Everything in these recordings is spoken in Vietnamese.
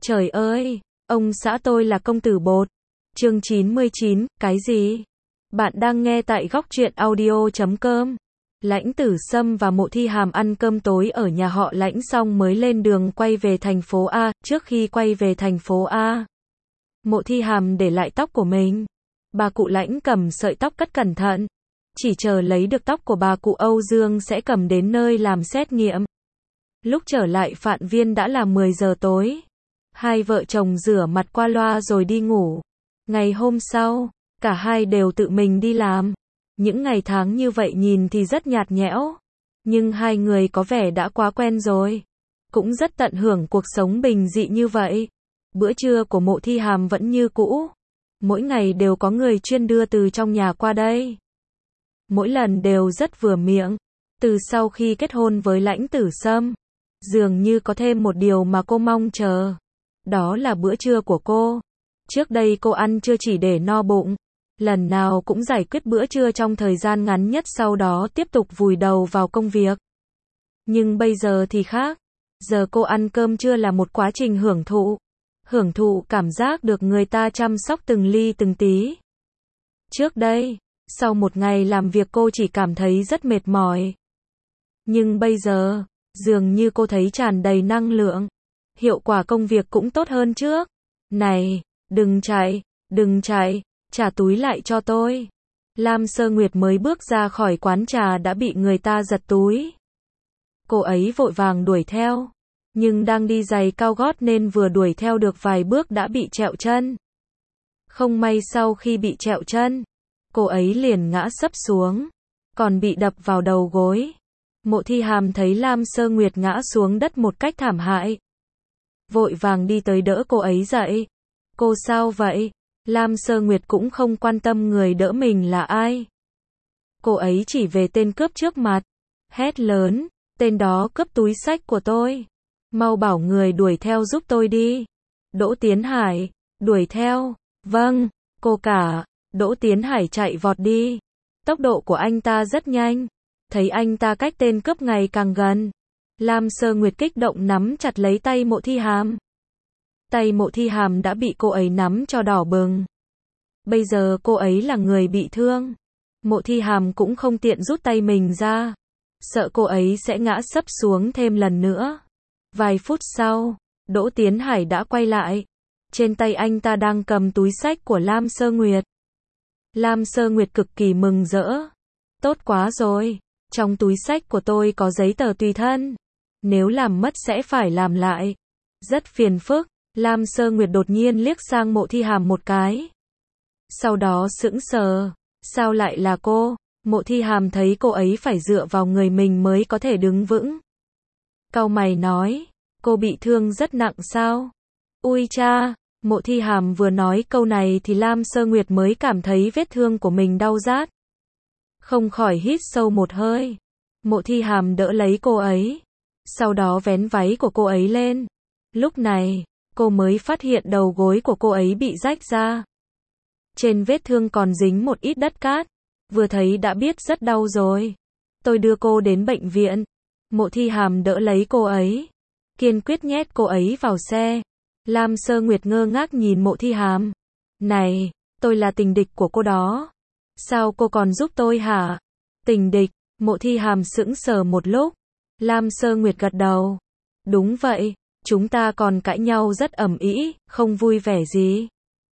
Trời ơi, ông xã tôi là công tử bột. Chương 99, cái gì? Bạn đang nghe tại góc truyện audio.com. Lãnh Tử Sâm và Mộ Thi Hàm ăn cơm tối ở nhà họ Lãnh xong mới lên đường quay về thành phố A. Trước khi quay về thành phố A, Mộ Thi Hàm để lại tóc của mình. Bà cụ Lãnh cầm sợi tóc cất cẩn thận. Chỉ chờ lấy được tóc của bà cụ Âu Dương sẽ cầm đến nơi làm xét nghiệm. Lúc trở lại Phạn Viên đã là 10 giờ tối. Hai vợ chồng rửa mặt qua loa rồi đi ngủ. Ngày hôm sau, cả hai đều tự mình đi làm. Những ngày tháng như vậy nhìn thì rất nhạt nhẽo. Nhưng hai người có vẻ đã quá quen rồi. Cũng rất tận hưởng cuộc sống bình dị như vậy. Bữa trưa của Mộ Thi Hàm vẫn như cũ. Mỗi ngày đều có người chuyên đưa từ trong nhà qua đây. Mỗi lần đều rất vừa miệng. Từ sau khi kết hôn với Lãnh Tử Sâm, dường như có thêm một điều mà cô mong chờ. Đó là bữa trưa của cô. Trước đây cô ăn trưa chỉ để no bụng. Lần nào cũng giải quyết bữa trưa trong thời gian ngắn nhất, sau đó tiếp tục vùi đầu vào công việc. Nhưng bây giờ thì khác. Giờ cô ăn cơm trưa là một quá trình hưởng thụ. Hưởng thụ cảm giác được người ta chăm sóc từng ly từng tí. Trước đây, sau một ngày làm việc cô chỉ cảm thấy rất mệt mỏi. Nhưng bây giờ, dường như cô thấy tràn đầy năng lượng. Hiệu quả công việc cũng tốt hơn trước. Này, đừng chạy, trả túi lại cho tôi. Lam Sơ Nguyệt mới bước ra khỏi quán trà đã bị người ta giật túi. Cô ấy vội vàng đuổi theo. Nhưng đang đi giày cao gót nên vừa đuổi theo được vài bước đã bị trẹo chân. Không may sau khi bị trẹo chân, cô ấy liền ngã sấp xuống. Còn bị đập vào đầu gối. Mộ Thi Hàm thấy Lam Sơ Nguyệt ngã xuống đất một cách thảm hại. Vội vàng đi tới đỡ cô ấy dậy. Cô sao vậy? Lam Sơ Nguyệt cũng không quan tâm người đỡ mình là ai. Cô ấy chỉ về tên cướp trước mặt. Hét lớn, tên đó cướp túi xách của tôi. Mau bảo người đuổi theo giúp tôi đi. Đỗ Tiến Hải, đuổi theo. Vâng, cô cả. Đỗ Tiến Hải chạy vọt đi. Tốc độ của anh ta rất nhanh. Thấy anh ta cách tên cướp ngày càng gần. Lam Sơ Nguyệt kích động nắm chặt lấy tay Mộ Thi Hàm. Tay Mộ Thi Hàm đã bị cô ấy nắm cho đỏ bừng. Bây giờ cô ấy là người bị thương. Mộ Thi Hàm cũng không tiện rút tay mình ra. Sợ cô ấy sẽ ngã sấp xuống thêm lần nữa. Vài phút sau, Đỗ Tiến Hải đã quay lại. Trên tay anh ta đang cầm túi xách của Lam Sơ Nguyệt. Lam Sơ Nguyệt cực kỳ mừng rỡ. Tốt quá rồi. Trong túi xách của tôi có giấy tờ tùy thân. Nếu làm mất sẽ phải làm lại. Rất phiền phức. Lam Sơ Nguyệt đột nhiên liếc sang Mộ Thi Hàm một cái. Sau đó sững sờ. Sao lại là cô? Mộ Thi Hàm thấy cô ấy phải dựa vào người mình mới có thể đứng vững. Cau mày nói. Cô bị thương rất nặng sao? Ui cha! Mộ Thi Hàm vừa nói câu này thì Lam Sơ Nguyệt mới cảm thấy vết thương của mình đau rát. Không khỏi hít sâu một hơi. Mộ Thi Hàm đỡ lấy cô ấy. Sau đó vén váy của cô ấy lên. Lúc này, cô mới phát hiện đầu gối của cô ấy bị rách ra. Trên vết thương còn dính một ít đất cát. Vừa thấy đã biết rất đau rồi. Tôi đưa cô đến bệnh viện. Mộ Thi Hàm đỡ lấy cô ấy. Kiên quyết nhét cô ấy vào xe. Lam Sơ Nguyệt ngơ ngác nhìn Mộ Thi Hàm. Này, tôi là tình địch của cô đó. Sao cô còn giúp tôi hả? Tình địch? Mộ Thi Hàm sững sờ một lúc. Lam Sơ Nguyệt gật đầu. Đúng vậy, chúng ta còn cãi nhau rất ầm ĩ, không vui vẻ gì.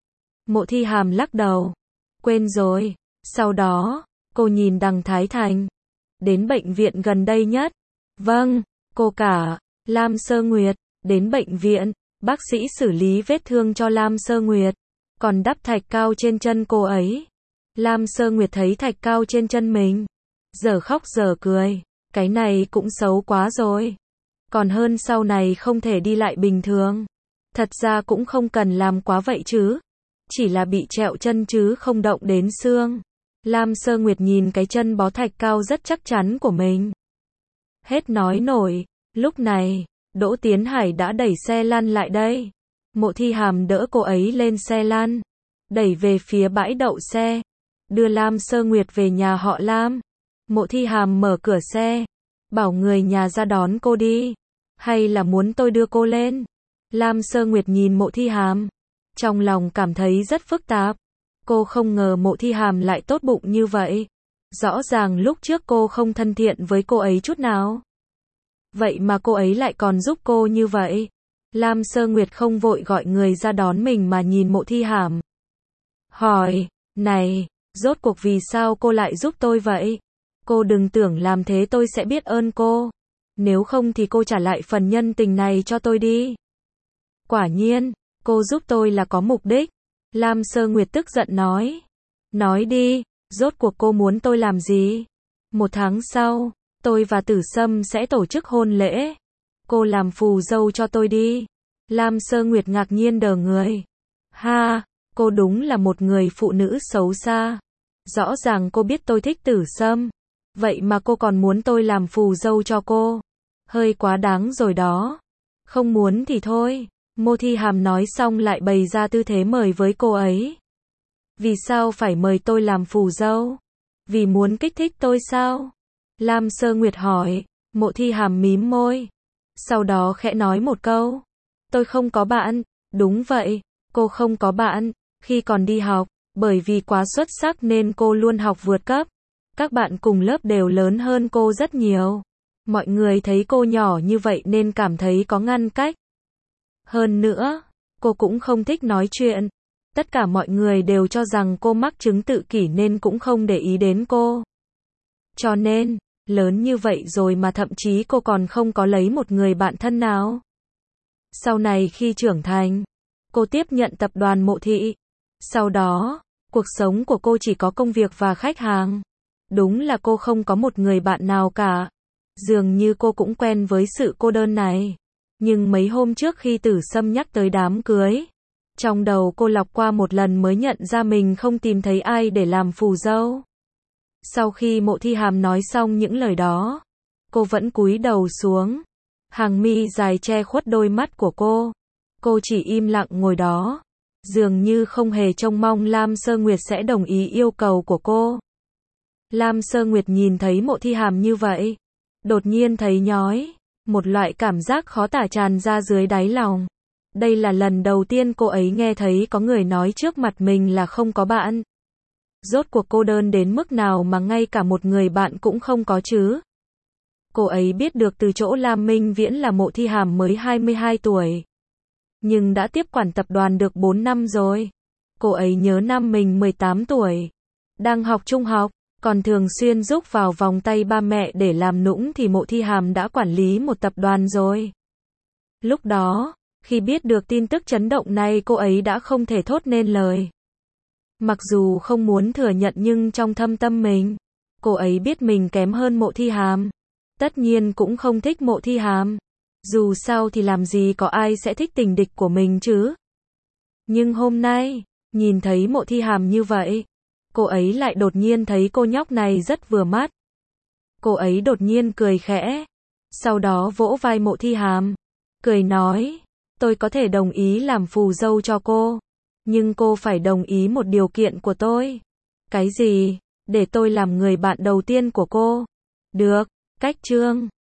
Mộ Thi Hàm lắc đầu. Quên rồi. Sau đó, cô nhìn Đằng Thái Thành. Đến bệnh viện gần đây nhất. Vâng, cô cả. Lam Sơ Nguyệt, đến bệnh viện. Bác sĩ xử lý vết thương cho Lam Sơ Nguyệt. Còn đắp thạch cao trên chân cô ấy. Lam Sơ Nguyệt thấy thạch cao trên chân mình. Giờ khóc giờ cười. Cái này cũng xấu quá rồi. Còn hơn sau này không thể đi lại bình thường. Thật ra cũng không cần làm quá vậy chứ. Chỉ là bị trẹo chân chứ không động đến xương. Lam Sơ Nguyệt nhìn cái chân bó thạch cao rất chắc chắn của mình. Hết nói nổi. Lúc này, Đỗ Tiến Hải đã đẩy xe lăn lại đây. Mộ Thi Hàm đỡ cô ấy lên xe lăn. Đẩy về phía bãi đậu xe. Đưa Lam Sơ Nguyệt về nhà họ Lam. Mộ Thi Hàm mở cửa xe. Bảo người nhà ra đón cô đi. Hay là muốn tôi đưa cô lên? Lam Sơ Nguyệt nhìn Mộ Thi Hàm, trong lòng cảm thấy rất phức tạp. Cô không ngờ Mộ Thi Hàm lại tốt bụng như vậy. Rõ ràng lúc trước cô không thân thiện với cô ấy chút nào. Vậy mà cô ấy lại còn giúp cô như vậy. Lam Sơ Nguyệt không vội gọi người ra đón mình mà nhìn Mộ Thi Hàm. Hỏi, này, rốt cuộc vì sao cô lại giúp tôi vậy? Cô đừng tưởng làm thế tôi sẽ biết ơn cô. Nếu không thì cô trả lại phần nhân tình này cho tôi đi. Quả nhiên, cô giúp tôi là có mục đích. Lam Sơ Nguyệt tức giận nói. Nói đi, rốt cuộc cô muốn tôi làm gì? 1 tháng sau, tôi và Tử Sâm sẽ tổ chức hôn lễ. Cô làm phù dâu cho tôi đi. Lam Sơ Nguyệt ngạc nhiên đờ người. Ha, cô đúng là một người phụ nữ xấu xa. Rõ ràng cô biết tôi thích Tử Sâm. Vậy mà cô còn muốn tôi làm phù dâu cho cô. Hơi quá đáng rồi đó. Không muốn thì thôi. Mộ Thi Hàm nói xong lại bày ra tư thế mời với cô ấy. Vì sao phải mời tôi làm phù dâu? Vì muốn kích thích tôi sao? Lam Sơ Nguyệt hỏi. Mộ Thi Hàm mím môi. Sau đó khẽ nói một câu. Tôi không có bạn. Đúng vậy, cô không có bạn. Khi còn đi học, bởi vì quá xuất sắc nên cô luôn học vượt cấp. Các bạn cùng lớp đều lớn hơn cô rất nhiều. Mọi người thấy cô nhỏ như vậy nên cảm thấy có ngăn cách. Hơn nữa, cô cũng không thích nói chuyện. Tất cả mọi người đều cho rằng cô mắc chứng tự kỷ nên cũng không để ý đến cô. Cho nên, lớn như vậy rồi mà thậm chí cô còn không có lấy một người bạn thân nào. Sau này khi trưởng thành, cô tiếp nhận tập đoàn Mộ Thị. Sau đó, cuộc sống của cô chỉ có công việc và khách hàng. Đúng là cô không có một người bạn nào cả. Dường như cô cũng quen với sự cô đơn này. Nhưng mấy hôm trước khi Tử Sâm nhắc tới đám cưới, trong đầu cô lọc qua một lần mới nhận ra mình không tìm thấy ai để làm phù dâu. Sau khi Mộ Thi Hàm nói xong những lời đó, cô vẫn cúi đầu xuống. Hàng mi dài che khuất đôi mắt của cô. Cô chỉ im lặng ngồi đó. Dường như không hề trông mong Lam Sơ Nguyệt sẽ đồng ý yêu cầu của cô. Lam Sơ Nguyệt nhìn thấy Mộ Thi Hàm như vậy, đột nhiên thấy nhói. Một loại cảm giác khó tả tràn ra dưới đáy lòng. Đây là lần đầu tiên cô ấy nghe thấy có người nói trước mặt mình là không có bạn. Rốt cuộc cô đơn đến mức nào mà ngay cả một người bạn cũng không có chứ? Cô ấy biết được từ chỗ Lam Minh Viễn là Mộ Thi Hàm mới 22 tuổi. Nhưng đã tiếp quản tập đoàn được 4 năm rồi. Cô ấy nhớ năm mình 18 tuổi. Đang học trung học, còn thường xuyên giúp vào vòng tay ba mẹ để làm nũng thì Mộ Thi Hàm đã quản lý một tập đoàn rồi. Lúc đó, khi biết được tin tức chấn động này cô ấy đã không thể thốt nên lời. Mặc dù không muốn thừa nhận nhưng trong thâm tâm mình, cô ấy biết mình kém hơn Mộ Thi Hàm. Tất nhiên cũng không thích Mộ Thi Hàm. Dù sao thì làm gì có ai sẽ thích tình địch của mình chứ. Nhưng hôm nay, nhìn thấy Mộ Thi Hàm như vậy, cô ấy lại đột nhiên thấy cô nhóc này rất vừa mắt. Cô ấy đột nhiên cười khẽ. Sau đó vỗ vai Mộ Thi Hàm. Cười nói, tôi có thể đồng ý làm phù dâu cho cô. Nhưng cô phải đồng ý một điều kiện của tôi. Cái gì? Để tôi làm người bạn đầu tiên của cô. Được, cách chương.